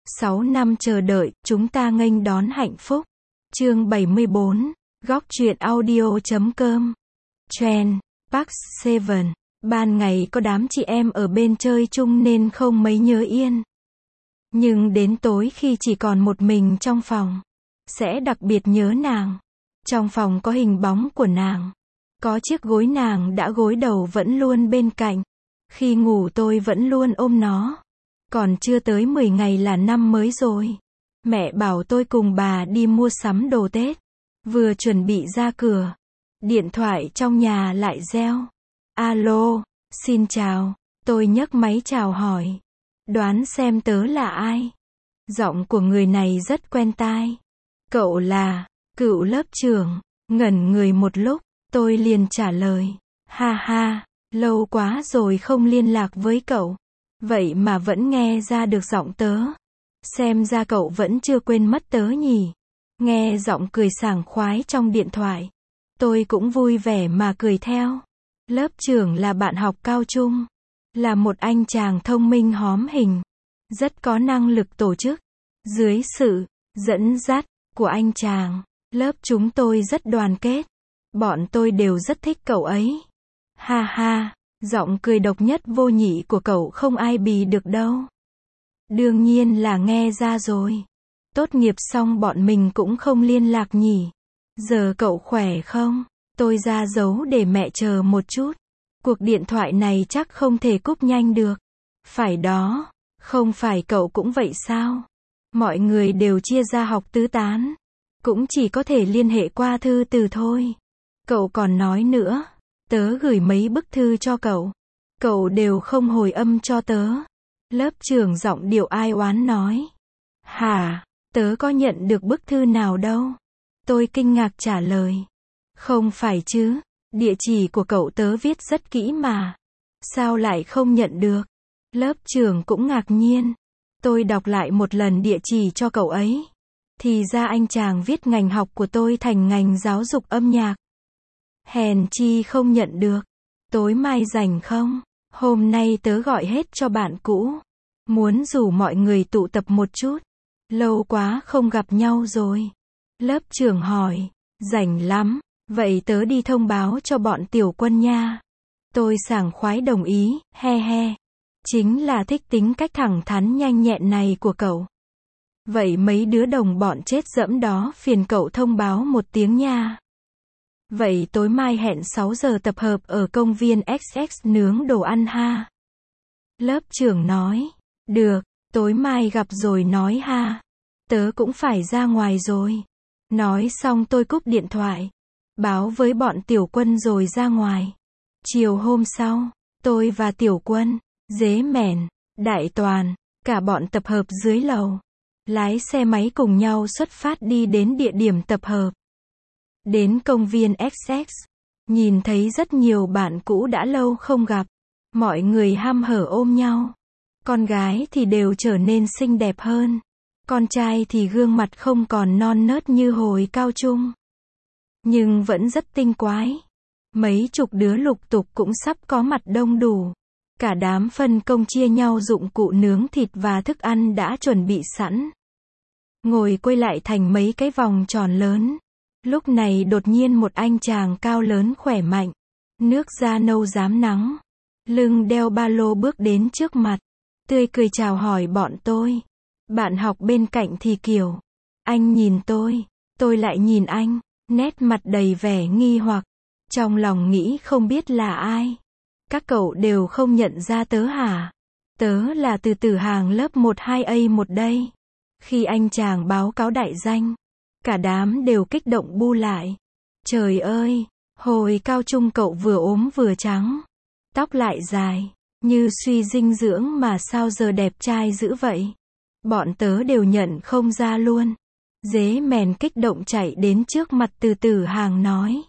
6 năm chờ đợi, chúng ta nghênh đón hạnh phúc. Chương 74, Góc truyện audio.com. Trend, Park Seven. Ban ngày có đám chị em ở bên chơi chung nên không mấy nhớ Yên. Nhưng đến tối khi chỉ còn một mình trong phòng, sẽ đặc biệt nhớ nàng. Trong phòng có hình bóng của nàng. Có chiếc gối nàng đã gối đầu vẫn luôn bên cạnh. Khi ngủ tôi vẫn luôn ôm nó. Còn chưa tới 10 ngày là năm mới rồi. Mẹ bảo tôi cùng bà đi mua sắm đồ Tết. Vừa chuẩn bị ra cửa, điện thoại trong nhà lại reo. Alo, xin chào. Tôi nhấc máy chào hỏi. Đoán xem tớ là ai? Giọng của người này rất quen tai. Cậu là Cựu lớp trưởng. Ngẩn người một lúc, tôi liền trả lời. Ha ha, lâu quá rồi không liên lạc với cậu. Vậy mà vẫn nghe ra được giọng tớ. Xem ra cậu vẫn chưa quên mất tớ nhỉ. Nghe giọng cười sảng khoái trong điện thoại, tôi cũng vui vẻ mà cười theo. Lớp trưởng là bạn học cao trung. Là một anh chàng thông minh hóm hình. Rất có năng lực tổ chức. Dưới sự dẫn dắt của anh chàng, lớp chúng tôi rất đoàn kết. Bọn tôi đều rất thích cậu ấy. Ha ha, giọng cười độc nhất vô nhị của cậu không ai bì được đâu. Đương nhiên là nghe ra rồi. Tốt nghiệp xong bọn mình cũng không liên lạc nhỉ. Giờ cậu khỏe không? Tôi ra dấu để mẹ chờ một chút. Cuộc điện thoại này chắc không thể cúp nhanh được. Phải đó, không phải cậu cũng vậy sao? Mọi người đều chia ra học tứ tán. Cũng chỉ có thể liên hệ qua thư từ thôi. Cậu còn nói nữa, tớ gửi mấy bức thư cho cậu. Cậu đều không hồi âm cho tớ. Lớp trưởng giọng điệu ai oán nói. Hả, tớ có nhận được bức thư nào đâu. Tôi kinh ngạc trả lời. Không phải chứ, địa chỉ của cậu tớ viết rất kỹ mà. Sao lại không nhận được? Lớp trưởng cũng ngạc nhiên. Tôi đọc lại một lần địa chỉ cho cậu ấy. Thì ra anh chàng viết ngành học của tôi thành ngành giáo dục âm nhạc. Hèn chi không nhận được. Tối mai rảnh không? Hôm nay tớ gọi hết cho bạn cũ. Muốn rủ mọi người tụ tập một chút. Lâu quá không gặp nhau rồi. Lớp trưởng hỏi. Rảnh lắm. Vậy tớ đi thông báo cho bọn tiểu quân nha. Tôi sảng khoái đồng ý. He he. Chính là thích tính cách thẳng thắn nhanh nhẹn này của cậu. Vậy mấy đứa đồng bọn chết dẫm đó phiền cậu thông báo một tiếng nha. Vậy tối mai hẹn 6 giờ tập hợp ở công viên XX nướng đồ ăn ha. Lớp trưởng nói. Được, tối mai gặp rồi nói ha. Tớ cũng phải ra ngoài rồi. Nói xong tôi cúp điện thoại. Báo với bọn tiểu quân rồi ra ngoài. Chiều hôm sau, tôi và tiểu quân, Dế Mẻn, Đại Toàn, cả bọn tập hợp dưới lầu. Lái xe máy cùng nhau xuất phát đi đến địa điểm tập hợp. Đến công viên XX, nhìn thấy rất nhiều bạn cũ đã lâu không gặp. Mọi người hăm hở ôm nhau. Con gái thì đều trở nên xinh đẹp hơn. Con trai thì gương mặt không còn non nớt như hồi cao trung. Nhưng vẫn rất tinh quái. Mấy chục đứa lục tục cũng sắp có mặt đông đủ. Cả đám phân công chia nhau dụng cụ nướng thịt và thức ăn đã chuẩn bị sẵn. Ngồi quay lại thành mấy cái vòng tròn lớn. Lúc này đột nhiên một anh chàng cao lớn khỏe mạnh. Nước da nâu rám nắng. Lưng đeo ba lô bước đến trước mặt. Tươi cười chào hỏi bọn tôi. Bạn học bên cạnh thì kiểu. Anh nhìn tôi lại nhìn anh. Nét mặt đầy vẻ nghi hoặc. Trong lòng nghĩ không biết là ai. Các cậu đều không nhận ra tớ hả? Tớ là từ Tử Hàng lớp 12A1 đây. Khi anh chàng báo cáo đại danh, cả đám đều kích động bu lại. Trời ơi, hồi cao trung cậu vừa ốm vừa trắng. Tóc lại dài, như suy dinh dưỡng mà sao giờ đẹp trai dữ vậy? Bọn tớ đều nhận không ra luôn. Dế Mèn kích động chạy đến trước mặt từ Tử Hàng nói.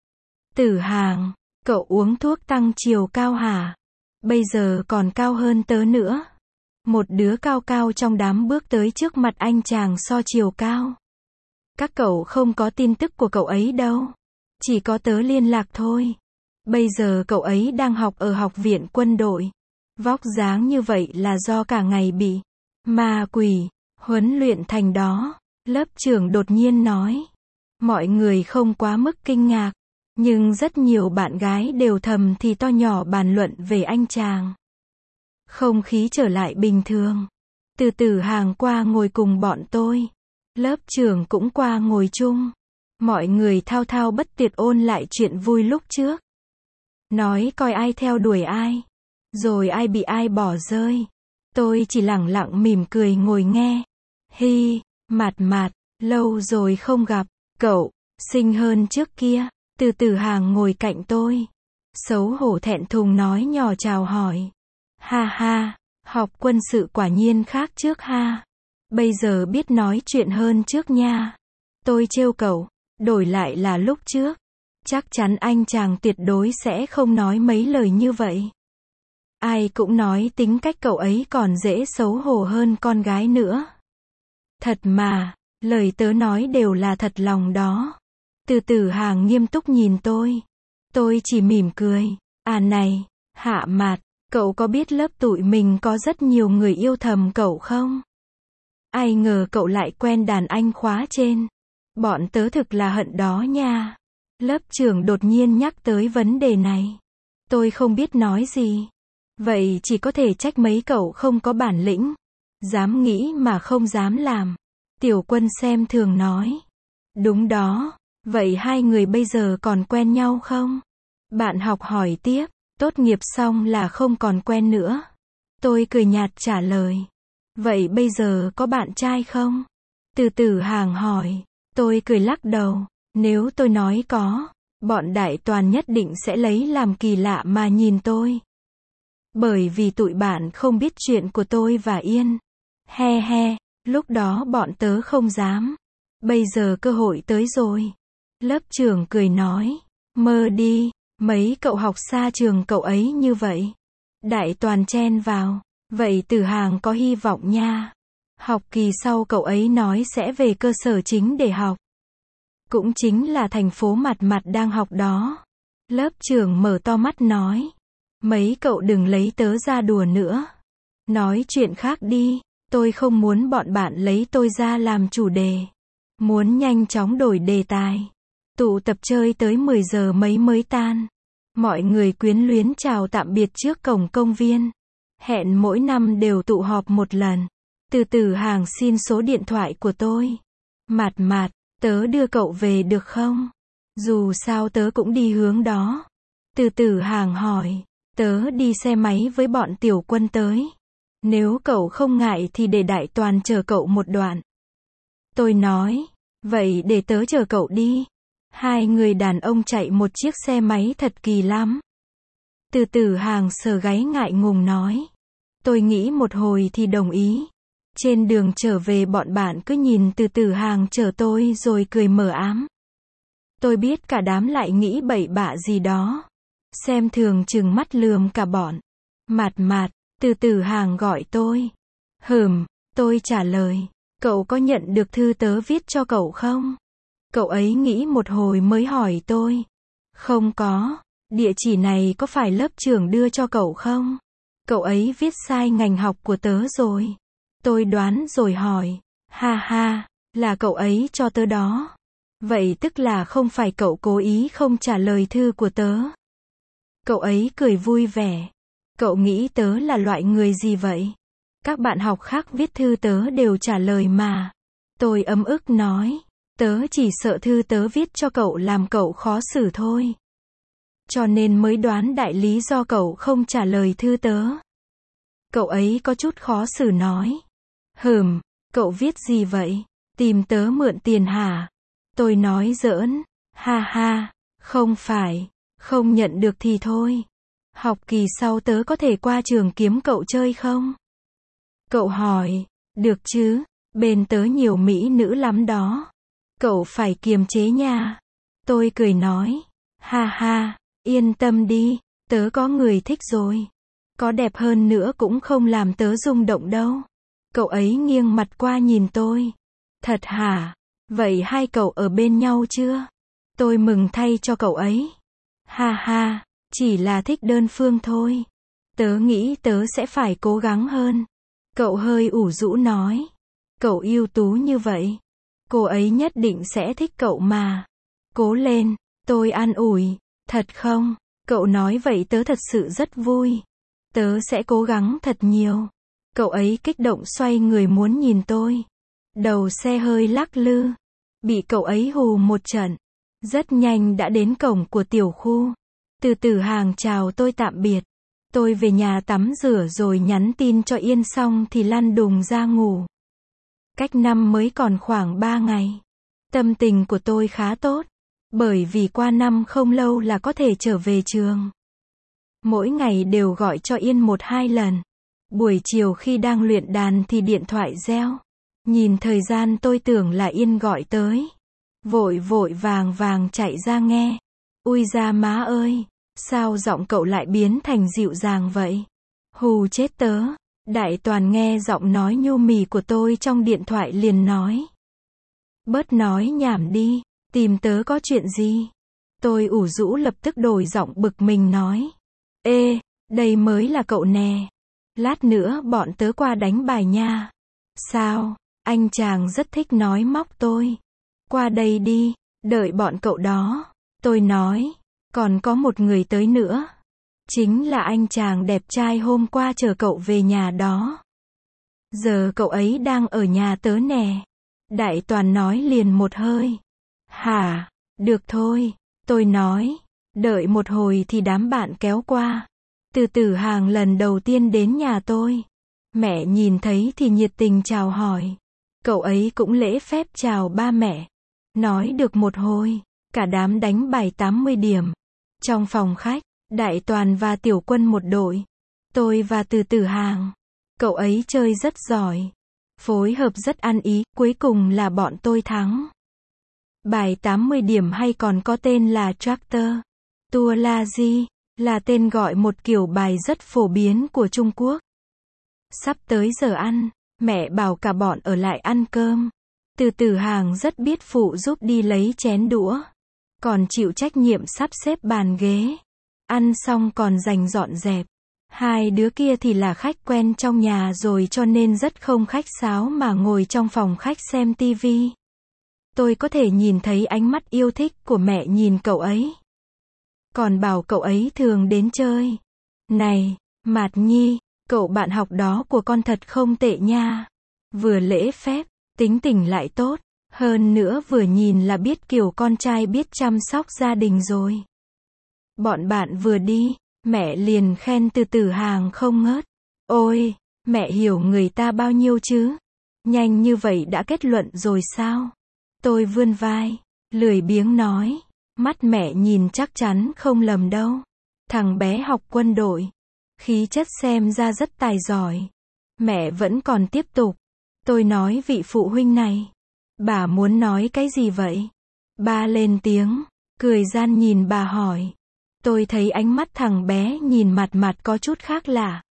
Tử Hàng, cậu uống thuốc tăng chiều cao hả? Bây giờ còn cao hơn tớ nữa. Một đứa cao cao trong đám bước tới trước mặt anh chàng so chiều cao. Các cậu không có tin tức của cậu ấy đâu. Chỉ có tớ liên lạc thôi. Bây giờ cậu ấy đang học ở học viện quân đội. Vóc dáng như vậy là do cả ngày bị ma quỷ huấn luyện thành đó. Lớp trưởng đột nhiên nói. Mọi người không quá mức kinh ngạc, nhưng rất nhiều bạn gái đều thầm thì to nhỏ bàn luận về anh chàng. Không khí trở lại bình thường. Từ từ hàng qua ngồi cùng bọn tôi. Lớp trưởng cũng qua ngồi chung. Mọi người thao thao bất tuyệt ôn lại chuyện vui lúc trước. Nói coi ai theo đuổi ai. Rồi ai bị ai bỏ rơi. Tôi chỉ lẳng lặng mỉm cười ngồi nghe. Hi, Mạt Mạt, lâu rồi không gặp. Cậu, xinh hơn trước kia. Từ từ hàng ngồi cạnh tôi. Xấu hổ thẹn thùng nói nhỏ chào hỏi. Ha ha, học quân sự quả nhiên khác trước ha. Bây giờ biết nói chuyện hơn trước nha. Tôi trêu cậu, đổi lại là lúc trước. Chắc chắn anh chàng tuyệt đối sẽ không nói mấy lời như vậy. Ai cũng nói tính cách cậu ấy còn dễ xấu hổ hơn con gái nữa. Thật mà, lời tớ nói đều là thật lòng đó. Từ từ hàng nghiêm túc nhìn tôi. Tôi chỉ mỉm cười. À này, Hạ Mạt, cậu có biết lớp tụi mình có rất nhiều người yêu thầm cậu không? Ai ngờ cậu lại quen đàn anh khóa trên. Bọn tớ thực là hận đó nha. Lớp trưởng đột nhiên nhắc tới vấn đề này. Tôi không biết nói gì. Vậy chỉ có thể trách mấy cậu không có bản lĩnh. Dám nghĩ mà không dám làm. Tiểu Quân xem thường nói. Đúng đó. Vậy hai người bây giờ còn quen nhau không? Bạn học hỏi tiếp. Tốt nghiệp xong là không còn quen nữa. Tôi cười nhạt trả lời. Vậy bây giờ có bạn trai không? Từ từ hàng hỏi. Tôi cười lắc đầu. Nếu tôi nói có, bọn đại toàn nhất định sẽ lấy làm kỳ lạ mà nhìn tôi. Bởi vì tụi bạn không biết chuyện của tôi và Yên. He he, lúc đó bọn tớ không dám. Bây giờ cơ hội tới rồi. Lớp trưởng cười nói. Mơ đi, mấy cậu học xa trường cậu ấy như vậy. Đại toàn chen vào. Vậy Từ Hàng có hy vọng nha. Học kỳ sau cậu ấy nói sẽ về cơ sở chính để học. Cũng chính là thành phố Mạt Mạt đang học đó. Lớp trưởng mở to mắt nói. Mấy cậu đừng lấy tớ ra đùa nữa. Nói chuyện khác đi. Tôi không muốn bọn bạn lấy tôi ra làm chủ đề. Muốn nhanh chóng đổi đề tài. Tụ tập chơi tới 10 giờ mấy mới tan. Mọi người quyến luyến chào tạm biệt trước cổng công viên. Hẹn mỗi năm đều tụ họp một lần. Từ từ hàng xin số điện thoại của tôi. Mạt Mạt, tớ đưa cậu về được không? Dù sao tớ cũng đi hướng đó. Từ từ hàng hỏi. Tớ đi xe máy với bọn Tiểu Quân tới. Nếu cậu không ngại thì để Đại Toàn chờ cậu một đoạn. Tôi nói. Vậy để tớ chờ cậu đi. Hai người đàn ông chạy một chiếc xe máy thật kỳ lắm. Từ từ hàng sờ gáy ngại ngùng nói. Tôi nghĩ một hồi thì đồng ý. Trên đường trở về bọn bạn cứ nhìn từ từ hàng chở tôi rồi cười mờ ám. Tôi biết cả đám lại nghĩ bậy bạ gì đó. Xem thường trừng mắt lườm cả bọn. Mạt Mạt, từ từ hàng gọi tôi. Tôi trả lời. Cậu có nhận được thư tớ viết cho cậu không? Cậu ấy nghĩ một hồi mới hỏi tôi. Không có. Địa chỉ này có phải lớp trưởng đưa cho cậu không? Cậu ấy viết sai ngành học của tớ rồi. Tôi đoán rồi hỏi. Ha ha, là cậu ấy cho tớ đó. Vậy tức là không phải cậu cố ý không trả lời thư của tớ. Cậu ấy cười vui vẻ. Cậu nghĩ tớ là loại người gì vậy? Các bạn học khác viết thư tớ đều trả lời mà. Tôi ấm ức nói. Tớ chỉ sợ thư tớ viết cho cậu làm cậu khó xử thôi. Cho nên mới đoán đại lý do cậu không trả lời thư tớ. Cậu ấy có chút khó xử nói. Cậu viết gì vậy? Tìm tớ mượn tiền hả? Tôi nói giỡn. Ha ha, không phải. Không nhận được thì thôi. Học kỳ sau tớ có thể qua trường kiếm cậu chơi không? Cậu hỏi. Được chứ, bên tớ nhiều mỹ nữ lắm đó. Cậu phải kiềm chế nha. Tôi cười nói. Ha ha, yên tâm đi, tớ có người thích rồi. Có đẹp hơn nữa cũng không làm tớ rung động đâu. Cậu ấy nghiêng mặt qua nhìn tôi. Thật hả? Vậy hai cậu ở bên nhau chưa? Tôi mừng thay cho cậu ấy. Ha ha, chỉ là thích đơn phương thôi. Tớ nghĩ tớ sẽ phải cố gắng hơn. Cậu hơi ủ rũ nói. Cậu ưu tú như vậy. Cô ấy nhất định sẽ thích cậu mà. Cố lên, tôi an ủi. Thật không? Cậu nói vậy tớ thật sự rất vui. Tớ sẽ cố gắng thật nhiều. Cậu ấy kích động xoay người muốn nhìn tôi. Đầu xe hơi lắc lư. Bị cậu ấy hù một trận. Rất nhanh đã đến cổng của tiểu khu. Từ từ hàng chào tôi tạm biệt. Tôi về nhà tắm rửa rồi nhắn tin cho Yên xong thì lăn đùng ra ngủ. Cách năm mới còn khoảng 3 ngày. Tâm tình của tôi khá tốt. Bởi vì qua năm không lâu là có thể trở về trường. Mỗi ngày đều gọi cho Yên 1-2 lần. Buổi chiều khi đang luyện đàn thì điện thoại reo. Nhìn thời gian tôi tưởng là Yên gọi tới. Vội vội vàng vàng chạy ra nghe. Ui da má ơi, sao giọng cậu lại biến thành dịu dàng vậy? Hù chết tớ. Đại Toàn nghe giọng nói nhu mì của tôi trong điện thoại liền nói. Bớt nói nhảm đi, tìm tớ có chuyện gì? Tôi ủ rũ lập tức đổi giọng bực mình nói. Ê, đây mới là cậu nè. Lát nữa bọn tớ qua đánh bài nha. Sao? Anh chàng rất thích nói móc tôi. Qua đây đi, đợi bọn cậu đó. Tôi nói, còn có một người tới nữa. Chính là anh chàng đẹp trai hôm qua chờ cậu về nhà đó. Giờ cậu ấy đang ở nhà tớ nè. Đại Toàn nói liền một hơi. Hả? Được thôi. Tôi nói. Đợi một hồi thì đám bạn kéo qua. Từ từ hàng lần đầu tiên đến nhà tôi. Mẹ nhìn thấy thì nhiệt tình chào hỏi. Cậu ấy cũng lễ phép chào ba mẹ. Nói được một hồi. Cả đám đánh bài 80 điểm. Trong phòng khách. Đại Toàn và Tiểu Quân một đội. Tôi và Từ từ hàng. Cậu ấy chơi rất giỏi. Phối hợp rất ăn ý, cuối cùng là bọn tôi thắng. Bài 80 điểm hay còn có tên là Tractor. Tua La Di, là tên gọi một kiểu bài rất phổ biến của Trung Quốc. Sắp tới giờ ăn, mẹ bảo cả bọn ở lại ăn cơm. Từ từ hàng rất biết phụ giúp đi lấy chén đũa. Còn chịu trách nhiệm sắp xếp bàn ghế. Ăn xong còn dành dọn dẹp. Hai đứa kia thì là khách quen trong nhà rồi cho nên rất không khách sáo mà ngồi trong phòng khách xem tivi. Tôi có thể nhìn thấy ánh mắt yêu thích của mẹ nhìn cậu ấy. Còn bảo cậu ấy thường đến chơi. Này, Mạt Nhi, cậu bạn học đó của con thật không tệ nha. Vừa lễ phép, tính tình lại tốt. Hơn nữa vừa nhìn là biết kiểu con trai biết chăm sóc gia đình rồi. Bọn bạn vừa đi, mẹ liền khen Từ từ hàng không ngớt. Ôi, mẹ hiểu người ta bao nhiêu chứ? Nhanh như vậy đã kết luận rồi sao? Tôi vươn vai, lười biếng nói. Mắt mẹ nhìn chắc chắn không lầm đâu. Thằng bé học quân đội. Khí chất xem ra rất tài giỏi. Mẹ vẫn còn tiếp tục. Tôi nói vị phụ huynh này. Bà muốn nói cái gì vậy? Ba lên tiếng, cười gian nhìn bà hỏi. Tôi thấy ánh mắt thằng bé nhìn mặt mặt có chút khác lạ.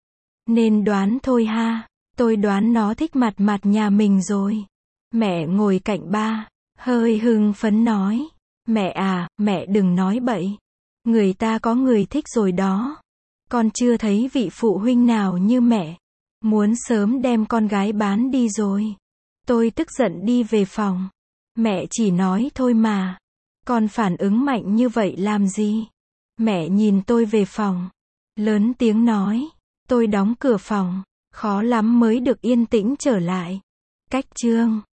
Nên đoán thôi ha, tôi đoán nó thích mặt mặt nhà mình rồi. Mẹ ngồi cạnh ba, hơi hưng phấn nói. Mẹ à, mẹ đừng nói bậy. Người ta có người thích rồi đó. Con chưa thấy vị phụ huynh nào như mẹ. Muốn sớm đem con gái bán đi rồi. Tôi tức giận đi về phòng. Mẹ chỉ nói thôi mà. Con phản ứng mạnh như vậy làm gì? Mẹ nhìn tôi về phòng. Lớn tiếng nói. Tôi đóng cửa phòng. Khó lắm mới được yên tĩnh trở lại. Cách chương